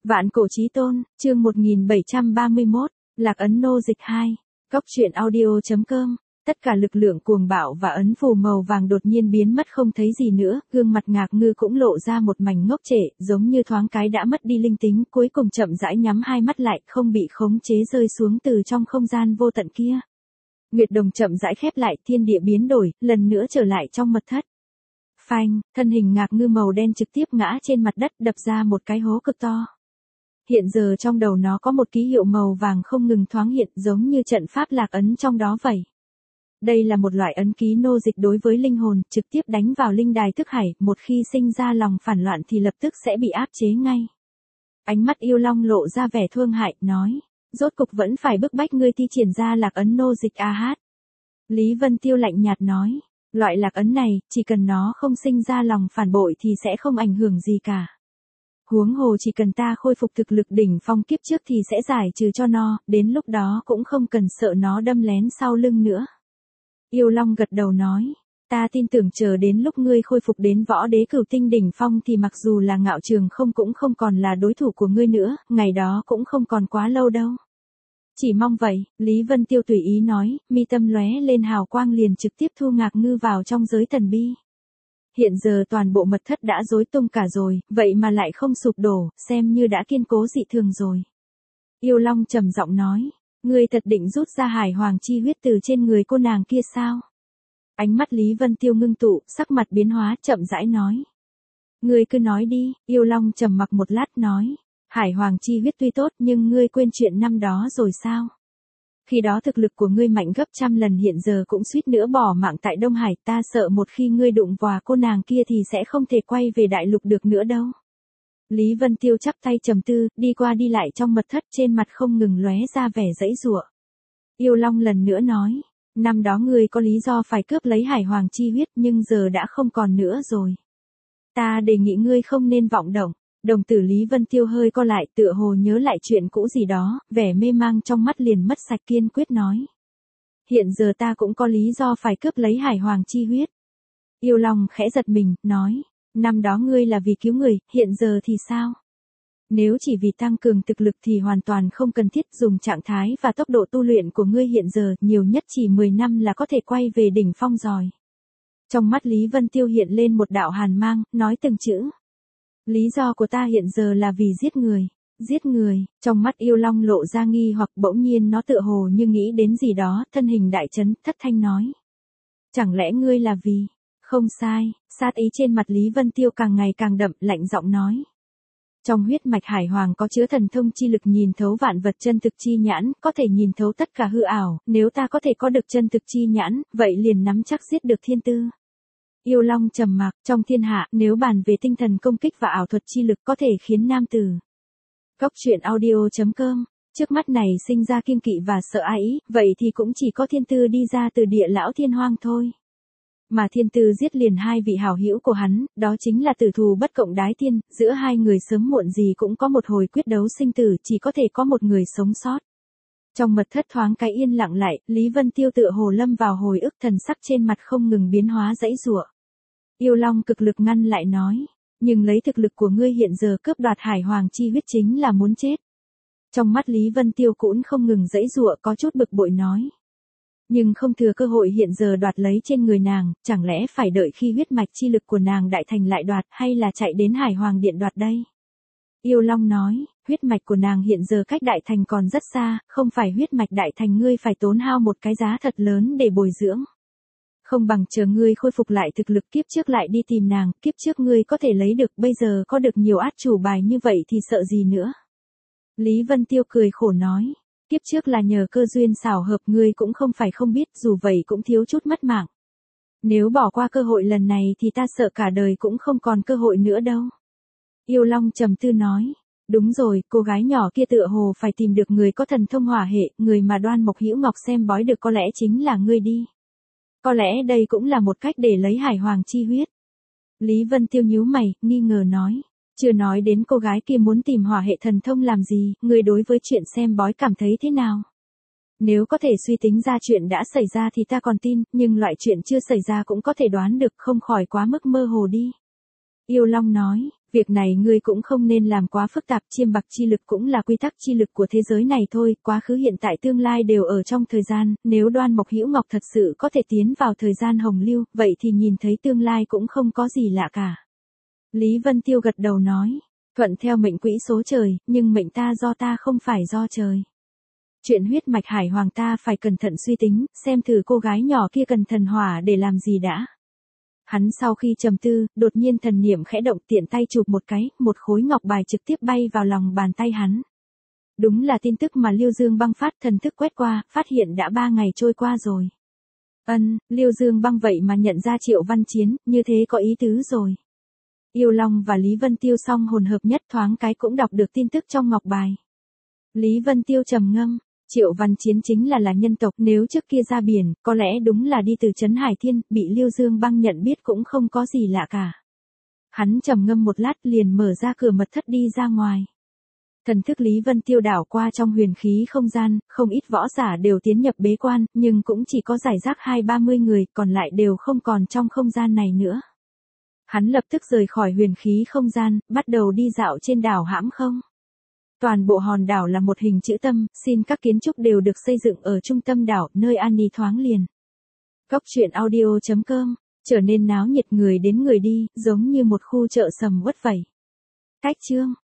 Vạn cổ chí tôn, chương 1731, Lạc ấn nô dịch 2. Cóc truyện audio.com. Tất cả lực lượng cuồng bạo và ấn phù màu vàng đột nhiên biến mất không thấy gì nữa, gương mặt Ngạc Ngư cũng lộ ra một mảnh ngốc trệ, giống như thoáng cái đã mất đi linh tính, cuối cùng chậm rãi nhắm hai mắt lại, không bị khống chế rơi xuống từ trong không gian vô tận kia. Nguyệt đồng chậm rãi khép lại, thiên địa biến đổi, lần nữa trở lại trong mật thất. Phanh, thân hình Ngạc Ngư màu đen trực tiếp ngã trên mặt đất, đập ra một cái hố cực to. Hiện giờ trong đầu nó có một ký hiệu màu vàng không ngừng thoáng hiện, giống như trận pháp lạc ấn trong đó vậy. Đây là một loại ấn ký nô dịch đối với linh hồn, trực tiếp đánh vào linh đài thức hải, một khi sinh ra lòng phản loạn thì lập tức sẽ bị áp chế ngay. Ánh mắt yêu long lộ ra vẻ thương hại, nói, rốt cục vẫn phải bức bách ngươi thi triển ra lạc ấn nô dịch a hát. Lý Vân Tiêu lạnh nhạt nói, loại lạc ấn này, chỉ cần nó không sinh ra lòng phản bội thì sẽ không ảnh hưởng gì cả. Huống hồ chỉ cần ta khôi phục thực lực đỉnh phong kiếp trước thì sẽ giải trừ cho nó, đến lúc đó cũng không cần sợ nó đâm lén sau lưng nữa. Yêu Long gật đầu nói, ta tin tưởng chờ đến lúc ngươi khôi phục đến võ đế cửu tinh đỉnh phong thì mặc dù là Ngạo Trường Không cũng không còn là đối thủ của ngươi nữa, ngày đó cũng không còn quá lâu đâu. Chỉ mong vậy, Lý Vân Tiêu tùy ý nói, mi tâm lóe lên hào quang liền trực tiếp thu Ngạc Ngư vào trong giới thần bi. Hiện giờ toàn bộ mật thất đã rối tung cả rồi, vậy mà lại không sụp đổ, xem như đã kiên cố dị thường rồi. Yêu Long trầm giọng nói, ngươi thật định rút ra hải hoàng chi huyết từ trên người cô nàng kia sao? Ánh mắt Lý Vân Tiêu ngưng tụ, sắc mặt biến hóa, chậm rãi nói. Ngươi cứ nói đi, Yêu Long trầm mặc một lát nói, hải hoàng chi huyết tuy tốt nhưng ngươi quên chuyện năm đó rồi sao? Khi đó thực lực của ngươi mạnh gấp trăm lần, hiện giờ cũng suýt nữa bỏ mạng tại Đông Hải, ta sợ một khi ngươi đụng vào cô nàng kia thì sẽ không thể quay về đại lục được nữa đâu. Lý Vân Tiêu chắp tay trầm tư, đi qua đi lại trong mật thất, trên mặt không ngừng lóe ra vẻ giãy giụa. Yêu Long lần nữa nói, năm đó ngươi có lý do phải cướp lấy hải hoàng chi huyết nhưng giờ đã không còn nữa rồi. Ta đề nghị ngươi không nên vọng động. Đồng tử Lý Vân Tiêu hơi co lại, tựa hồ nhớ lại chuyện cũ gì đó, vẻ mê mang trong mắt liền mất sạch, kiên quyết nói. Hiện giờ ta cũng có lý do phải cướp lấy hải hoàng chi huyết. Yêu Long khẽ giật mình, nói, năm đó ngươi là vì cứu người, hiện giờ thì sao? Nếu chỉ vì tăng cường thực lực thì hoàn toàn không cần thiết, dùng trạng thái và tốc độ tu luyện của ngươi hiện giờ, nhiều nhất chỉ 10 năm là có thể quay về đỉnh phong rồi. Trong mắt Lý Vân Tiêu hiện lên một đạo hàn mang, nói từng chữ. Lý do của ta hiện giờ là vì giết người. Giết người, trong mắt Yêu Long lộ ra nghi hoặc, bỗng nhiên nó tựa hồ như nghĩ đến gì đó, thân hình đại chấn, thất thanh nói. Chẳng lẽ ngươi là vì... Không sai, sát ý trên mặt Lý Vân Tiêu càng ngày càng đậm, lạnh giọng nói. Trong huyết mạch hải hoàng có chứa thần thông chi lực nhìn thấu vạn vật, chân thực chi nhãn, có thể nhìn thấu tất cả hư ảo, nếu ta có thể có được chân thực chi nhãn, vậy liền nắm chắc giết được thiên tư. Yêu Long trầm mặc, trong thiên hạ, nếu bàn về tinh thần công kích và ảo thuật chi lực có thể khiến nam tử. Cóc truyện audio.com, trước mắt này sinh ra kiêng kỵ và sợ ái, vậy thì cũng chỉ có thiên tư đi ra từ địa lão thiên hoang thôi. Mà thiên tư giết liền hai vị hảo hữu của hắn, đó chính là tử thù bất cộng đái thiên, giữa hai người sớm muộn gì cũng có một hồi quyết đấu sinh tử, chỉ có thể có một người sống sót. Trong mật thất thoáng cái yên lặng lại, Lý Vân Tiêu tựa hồ lâm vào hồi ức, thần sắc trên mặt không ngừng biến hóa giãy giụa. Yêu Long cực lực ngăn lại nói, nhưng lấy thực lực của ngươi hiện giờ cướp đoạt hải hoàng chi huyết chính là muốn chết. Trong mắt Lý Vân Tiêu cũng không ngừng giãy giụa, có chút bực bội nói. Nhưng không thừa cơ hội hiện giờ đoạt lấy trên người nàng, chẳng lẽ phải đợi khi huyết mạch chi lực của nàng đại thành lại đoạt, hay là chạy đến hải hoàng điện đoạt đây? Yêu Long nói, huyết mạch của nàng hiện giờ cách đại thành còn rất xa, không phải huyết mạch đại thành ngươi phải tốn hao một cái giá thật lớn để bồi dưỡng. Không bằng chờ ngươi khôi phục lại thực lực kiếp trước lại đi tìm nàng, kiếp trước ngươi có thể lấy được, bây giờ có được nhiều át chủ bài như vậy thì sợ gì nữa. Lý Vân Tiêu cười khổ nói, kiếp trước là nhờ cơ duyên xảo hợp, ngươi cũng không phải không biết, dù vậy cũng thiếu chút mất mạng. Nếu bỏ qua cơ hội lần này thì ta sợ cả đời cũng không còn cơ hội nữa đâu. Yêu Long trầm tư nói, đúng rồi, cô gái nhỏ kia tựa hồ phải tìm được người có thần thông hỏa hệ, người mà Đoan Mộc Hữu Ngọc xem bói được, có lẽ chính là ngươi đi. Có lẽ đây cũng là một cách để lấy hải hoàng chi huyết. Lý Vân Tiêu nhíu mày, nghi ngờ nói. Chưa nói đến cô gái kia muốn tìm hỏa hệ thần thông làm gì, ngươi đối với chuyện xem bói cảm thấy thế nào? Nếu có thể suy tính ra chuyện đã xảy ra thì ta còn tin, nhưng loại chuyện chưa xảy ra cũng có thể đoán được, không khỏi quá mức mơ hồ đi. Yêu Long nói, Việc này ngươi cũng không nên làm quá phức tạp, chiêm bạc chi lực cũng là quy tắc chi lực của thế giới này thôi, quá khứ hiện tại tương lai đều ở trong thời gian, nếu Đoan Mộc Hữu Ngọc thật sự có thể tiến vào thời gian hồng lưu, vậy thì nhìn thấy tương lai cũng không có gì lạ cả. Lý Vân Tiêu gật đầu nói, thuận theo mệnh quỹ số trời, nhưng mệnh ta do ta không phải do trời. Chuyện huyết mạch hải hoàng ta phải cẩn thận suy tính, xem thử cô gái nhỏ kia cần thần hỏa để làm gì đã. Hắn sau khi trầm tư, đột nhiên thần niệm khẽ động, tiện tay chụp một cái, một khối ngọc bài trực tiếp bay vào lòng bàn tay hắn. Đúng là tin tức mà Liêu Dương Băng phát, thần thức quét qua, phát hiện đã 3 ngày trôi qua rồi. Liêu Dương Băng vậy mà nhận ra Triệu Văn Chiến, như thế có ý tứ rồi. Yêu Long và Lý Vân Tiêu song hồn hợp nhất, thoáng cái cũng đọc được tin tức trong ngọc bài. Lý Vân Tiêu trầm ngâm, Triệu Văn Chiến chính là nhân tộc, nếu trước kia ra biển, có lẽ đúng là đi từ Trấn Hải Thiên, bị Liêu Dương Băng nhận biết cũng không có gì lạ cả. Hắn trầm ngâm một lát liền mở ra cửa mật thất đi ra ngoài. Thần thức Lý Vân Tiêu đảo qua trong huyền khí không gian, không ít võ giả đều tiến nhập bế quan, nhưng cũng chỉ có giải rác 20-30 người, còn lại đều không còn trong không gian này nữa. Hắn lập tức rời khỏi huyền khí không gian, bắt đầu đi dạo trên đảo Hãm Không. Toàn bộ hòn đảo là một hình chữ tâm, xin các kiến trúc đều được xây dựng ở trung tâm đảo, nơi an ninh thoáng liền. Góc truyện audio.com, trở nên náo nhiệt, người đến người đi, giống như một khu chợ sầm uất vậy. Cách chương